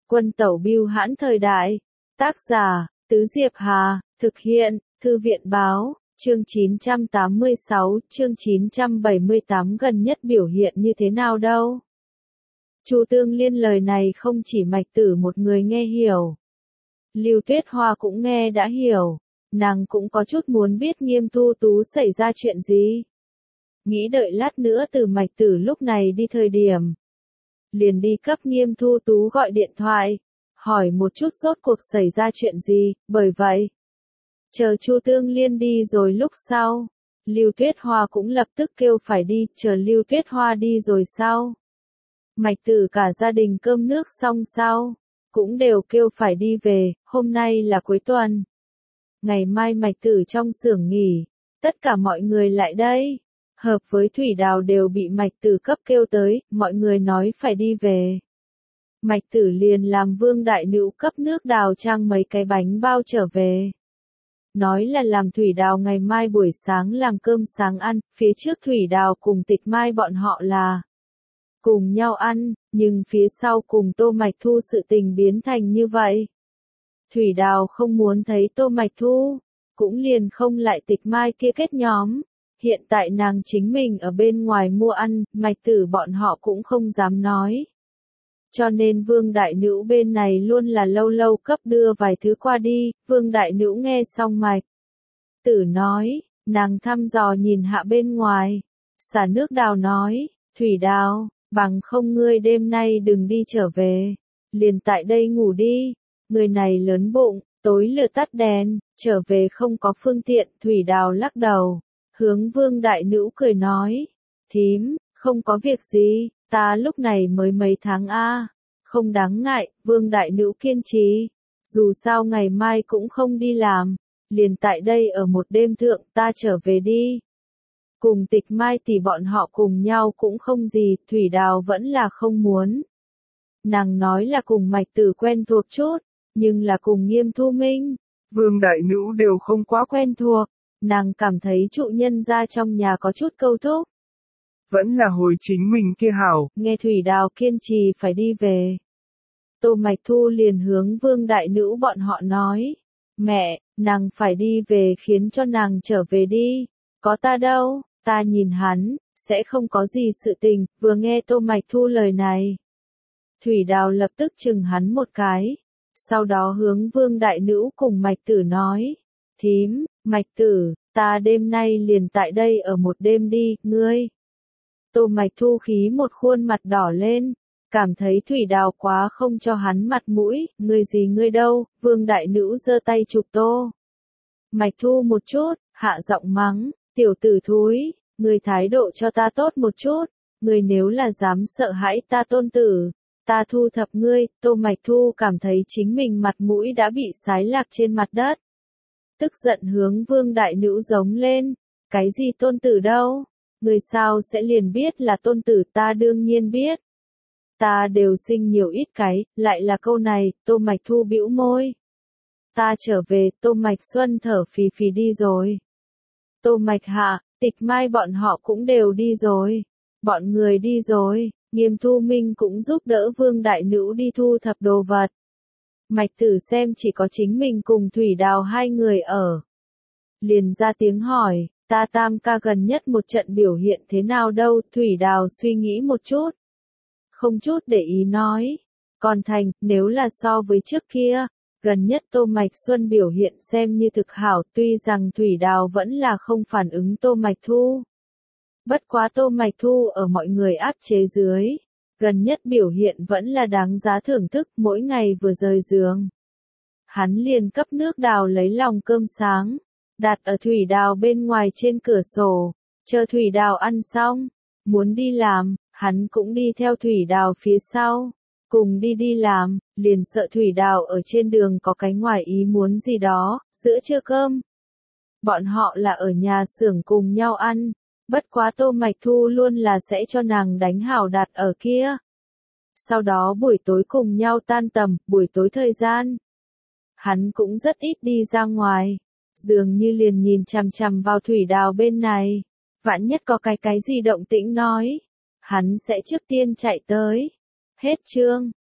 Quân tẩu bưu hãn thời đại. Tác giả, Tứ Diệp Hà, thực hiện, Thư viện báo, chương 986, chương 978 gần nhất biểu hiện như thế nào đâu. Chu Tương Liên lời này không chỉ Mạch Tử một người nghe hiểu. Lưu Tuyết Hoa cũng nghe đã hiểu, nàng cũng có chút muốn biết Nghiêm Thu Tú xảy ra chuyện gì. Nghĩ đợi lát nữa từ Mạch Tử lúc này đi thời điểm. Liền đi cấp Nghiêm Thu Tú gọi điện thoại, hỏi một chút rốt cuộc xảy ra chuyện gì, bởi vậy. Chờ Chu Tương Liên đi rồi lúc sau, Lưu Tuyết Hoa cũng lập tức kêu phải đi, chờ Lưu Tuyết Hoa đi rồi sau. Mạch Tử cả gia đình cơm nước xong sau, cũng đều kêu phải đi về, hôm nay là cuối tuần. Ngày mai Mạch Tử trong xưởng nghỉ, tất cả mọi người lại đây. Hợp với Thủy Đào đều bị Mạch Tử cấp kêu tới, mọi người nói phải đi về. Mạch Tử liền làm Vương Đại Nữu cấp nước Đào trang mấy cái bánh bao trở về. Nói là làm Thủy Đào ngày mai buổi sáng làm cơm sáng ăn, phía trước Thủy Đào cùng Tịch Mai bọn họ là cùng nhau ăn, nhưng phía sau cùng Tô Mạch Thu sự tình biến thành như vậy. Thủy Đào không muốn thấy Tô Mạch Thu, cũng liền không lại Tịch Mai kia kết nhóm. Hiện tại nàng chính mình ở bên ngoài mua ăn, Mạch Tử bọn họ cũng không dám nói. Cho nên Vương Đại Nữu bên này luôn là lâu lâu cấp đưa vài thứ qua đi, Vương Đại Nữu nghe xong Mạch Tử nói, nàng thăm dò nhìn hạ bên ngoài. Xả nước Đào nói, Thủy Đào, bằng không ngươi đêm nay đừng đi trở về, liền tại đây ngủ đi, người này lớn bụng, tối lửa tắt đèn, trở về không có phương tiện, Thủy Đào lắc đầu. Hướng Vương Đại Nữu cười nói, thím, không có việc gì, ta lúc này mới mấy tháng không đáng ngại, Vương Đại Nữu kiên trì, dù sao ngày mai cũng không đi làm, liền tại đây ở một đêm thượng ta trở về đi. Cùng Tịch Mai thì bọn họ cùng nhau cũng không gì, Thủy Đào vẫn là không muốn. Nàng nói là cùng Mạch Tử quen thuộc chút, nhưng là cùng Nghiêm Thu Minh, Vương Đại Nữu đều không quá quen thuộc. Nàng cảm thấy trụ nhân ra trong nhà có chút câu thúc. Vẫn là hồi chính mình kia hảo. Nghe Thủy Đào kiên trì phải đi về. Tô Mạch Thu liền hướng Vương Đại Nữu bọn họ nói. Mẹ, nàng phải đi về khiến cho nàng trở về đi. Có ta đâu, ta nhìn hắn, sẽ không có gì sự tình. Vừa nghe Tô Mạch Thu lời này. Thủy Đào lập tức chừng hắn một cái. Sau đó hướng Vương Đại Nữu cùng Mạch Tử nói. Thím, Mạch Tử, ta đêm nay liền tại đây ở một đêm đi, ngươi. Tô Mạch Thu khí một khuôn mặt đỏ lên, cảm thấy Thủy Đào quá không cho hắn mặt mũi, ngươi gì ngươi đâu, Vương Đại Nữu giơ tay chụp Tô Mạch Thu một chút, hạ giọng mắng, tiểu tử thúi, ngươi thái độ cho ta tốt một chút, ngươi nếu là dám sợ hãi ta tôn tử, ta thu thập ngươi. Tô Mạch Thu cảm thấy chính mình mặt mũi đã bị sái lạc trên mặt đất. Tức giận hướng Vương Đại Nữu giống lên, cái gì tôn tử đâu, người sao sẽ liền biết là tôn tử, ta đương nhiên biết. Ta đều sinh nhiều ít cái, lại là câu này, Tô Mạch Thu bĩu môi. Ta trở về, Tô Mạch Xuân thở phì phì đi rồi. Tô Mạch Hạ, Tịch Mai bọn họ cũng đều đi rồi. Bọn người đi rồi, Nghiêm Thu Minh cũng giúp đỡ Vương Đại Nữu đi thu thập đồ vật. Mạch Tử xem chỉ có chính mình cùng Thủy Đào hai người ở. Liền ra tiếng hỏi, ta Tam ca gần nhất một trận biểu hiện thế nào đâu, Thủy Đào suy nghĩ một chút. Không chút để ý nói, còn thành, nếu là so với trước kia, gần nhất Tô Mạch Xuân biểu hiện xem như thực hảo, tuy rằng Thủy Đào vẫn là không phản ứng Tô Mạch Thu. Bất quá Tô Mạch Thu ở mọi người áp chế dưới. Gần nhất biểu hiện vẫn là đáng giá thưởng thức, mỗi ngày vừa rời giường. Hắn liền cấp nước Đào lấy lòng cơm sáng, đặt ở Thủy Đào bên ngoài trên cửa sổ, chờ Thủy Đào ăn xong, muốn đi làm, hắn cũng đi theo Thủy Đào phía sau, cùng đi làm, liền sợ Thủy Đào ở trên đường có cái ngoài ý muốn gì đó, giữa trưa cơm. Bọn họ là ở nhà xưởng cùng nhau ăn. Bất quá Tô Mạch Thu luôn là sẽ cho nàng đánh hảo đặt ở kia. Sau đó buổi tối cùng nhau tan tầm, buổi tối thời gian. Hắn cũng rất ít đi ra ngoài. Dường như liền nhìn chằm chằm vào Thủy Đào bên này. Vạn nhất có cái gì động tĩnh nói. Hắn sẽ trước tiên chạy tới. Hết chương.